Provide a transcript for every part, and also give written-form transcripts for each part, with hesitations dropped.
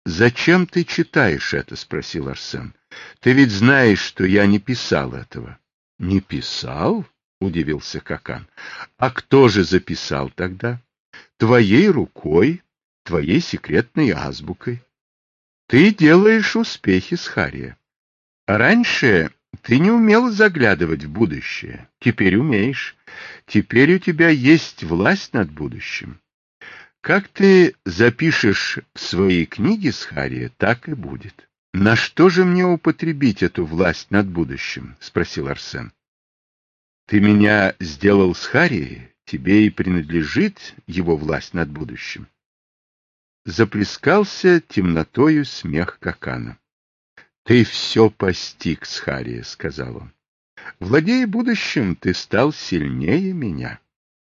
«Зачем ты читаешь это?» — спросил Арсен. «Ты ведь знаешь, что я не писал этого». «Не писал?» — удивился Какан. «А кто же записал тогда?» «Твоей рукой, твоей секретной азбукой. Ты делаешь успехи с Хария. А раньше ты не умел заглядывать в будущее. Теперь умеешь. Теперь у тебя есть власть над будущим. Как ты запишешь в свои книги с Хария, так и будет». «На что же мне употребить эту власть над будущим?» — спросил Арсен. «Ты меня сделал с Харией, тебе и принадлежит его власть над будущим». Заплескался темнотою смех Какана. «Ты все постиг с Хария», — сказал он. «Владея будущим, ты стал сильнее меня».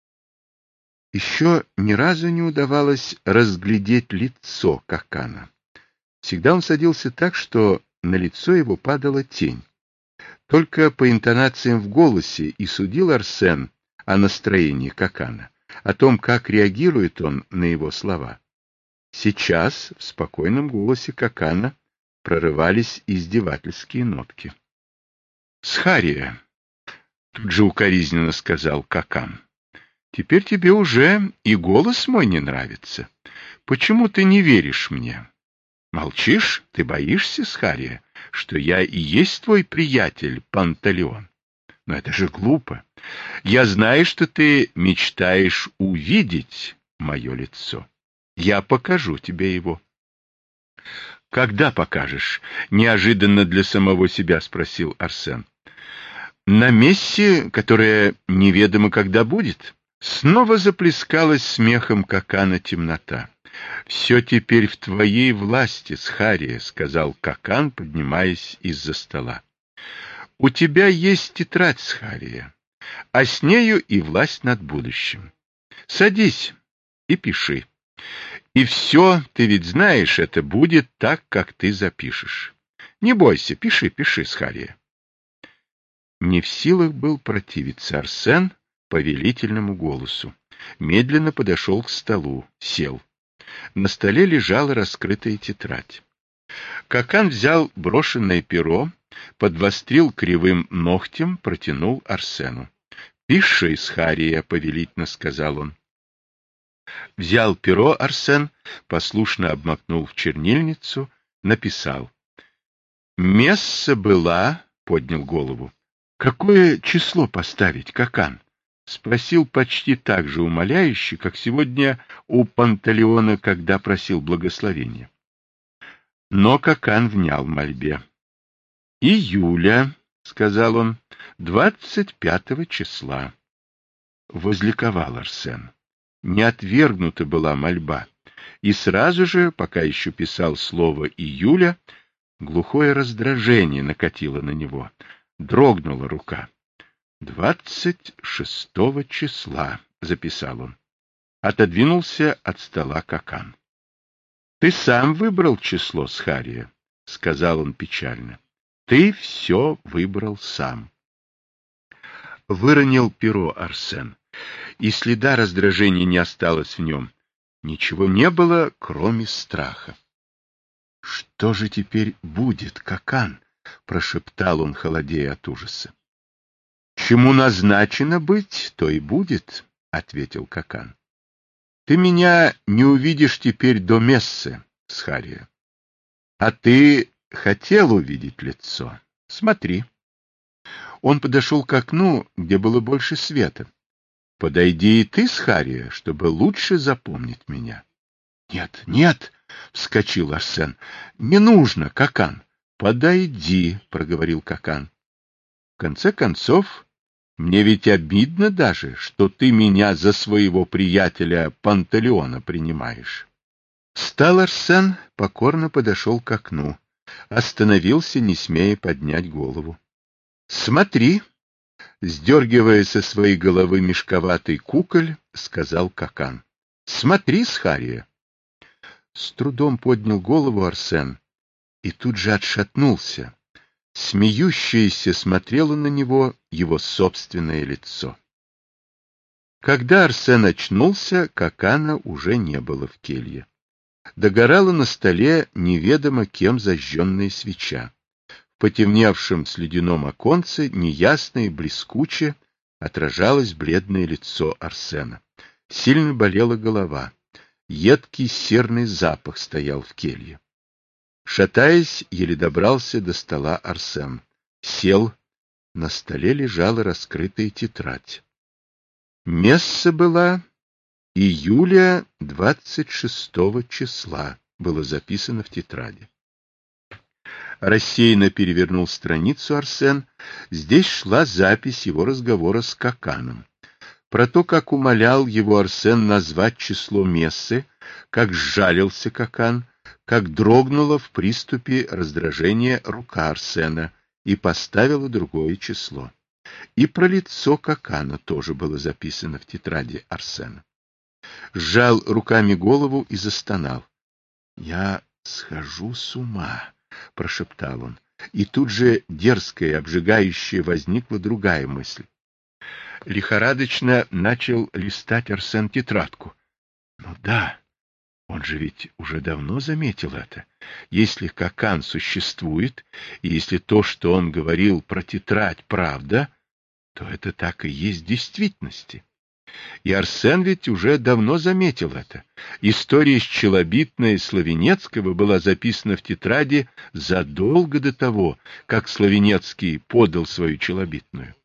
Еще ни разу не удавалось разглядеть лицо Какана. Всегда он садился так, что на лицо его падала тень. Только по интонациям в голосе и судил Арсен о настроении Какана, о том, как реагирует он на его слова. Сейчас в спокойном голосе Какана прорывались издевательские нотки. «С Хария», — тут же укоризненно сказал Какан, — «теперь тебе уже и голос мой не нравится. Почему ты не веришь мне? Молчишь? Ты боишься, Схария, что я и есть твой приятель Панталеон? Но это же глупо. Я знаю, что ты мечтаешь увидеть мое лицо. Я покажу тебе его». «Когда покажешь?» — неожиданно для самого себя спросил Арсен. «На мессе, которое неведомо когда будет». Снова заплескалась смехом Какана темнота. «Все теперь в твоей власти, Схария», — сказал Какан, поднимаясь из-за стола. «У тебя есть тетрадь, Схария, а с нею и власть над будущим. Садись и пиши. И все, ты ведь знаешь, это будет так, как ты запишешь. Не бойся, пиши, пиши, Схария». Не в силах был противиться Арсен повелительному голосу. Медленно подошел к столу, сел. На столе лежала раскрытая тетрадь. Какан взял брошенное перо, подвострил кривым ногтем, протянул Арсену. «Пиши, Схария», — повелительно сказал он. Взял перо Арсен, послушно обмакнул в чернильницу, написал. «Месса была», — поднял голову. «Какое число поставить, Какан?» — спросил почти так же умоляюще, как сегодня у Панталеона, когда просил благословения. Но Какан внял мольбе. «Июля», — сказал он, — 25 числа. Возликовал Арсен. Не отвергнута была мольба, и сразу же, пока еще писал слово «июля», глухое раздражение накатило на него, дрогнула рука. 26 числа, — записал он. Отодвинулся от стола Какан. — Ты сам выбрал число, Схария, — сказал он печально. — Ты все выбрал сам. Выронил перо Арсен, и следа раздражения не осталось в нем. Ничего не было, кроме страха. — Что же теперь будет, Какан? — прошептал он, холодея от ужаса. «Чему назначено быть, то и будет», — ответил Какан. «Ты меня не увидишь теперь до мессы, Схария. А ты хотел увидеть лицо. Смотри». Он подошел к окну, где было больше света. «Подойди и ты, Схария, чтобы лучше запомнить меня». «Нет, нет», — вскочил Арсен, — «не нужно, Какан». «Подойди», — проговорил Какан. «В конце концов, мне ведь обидно даже, что ты меня за своего приятеля Панталеона принимаешь». Встал Арсен, покорно подошел к окну, остановился, не смея поднять голову. «Смотри», — сдергивая со своей головы мешковатый куколь, сказал Какан. «Смотри, Схария». С трудом поднял голову Арсен и тут же отшатнулся. Смеющееся смотрело на него его собственное лицо. Когда Арсен очнулся, Какана уже не было в келье. Догорала на столе неведомо кем зажженная свеча. В потемневшем слюдяном оконце неясно и блескуче отражалось бледное лицо Арсена. Сильно болела голова. Едкий серный запах стоял в келье. Шатаясь, еле добрался до стола Арсен. Сел. На столе лежала раскрытая тетрадь. Месса была июля 26 числа, было записано в тетради. Рассеянно перевернул страницу Арсен. Здесь шла запись его разговора с Коканом. Про то, как умолял его Арсен назвать число мессы, как сжалился Кокан, как дрогнула в приступе раздражения рука Арсена и поставила другое число. И про лицо Кокана тоже было записано в тетради Арсена. Сжал руками голову и застонал. — Я схожу с ума, — прошептал он. И тут же дерзкая, обжигающая возникла другая мысль. Лихорадочно начал листать Арсен тетрадку. Ну да, он же ведь уже давно заметил это. Если Кокан существует, и если то, что он говорил про тетрадь, правда, то это так и есть в действительности. И Арсен ведь уже давно заметил это. История Щелобитная Славенецкого была записана в тетради задолго до того, как Славенецкий подал свою Челобитную.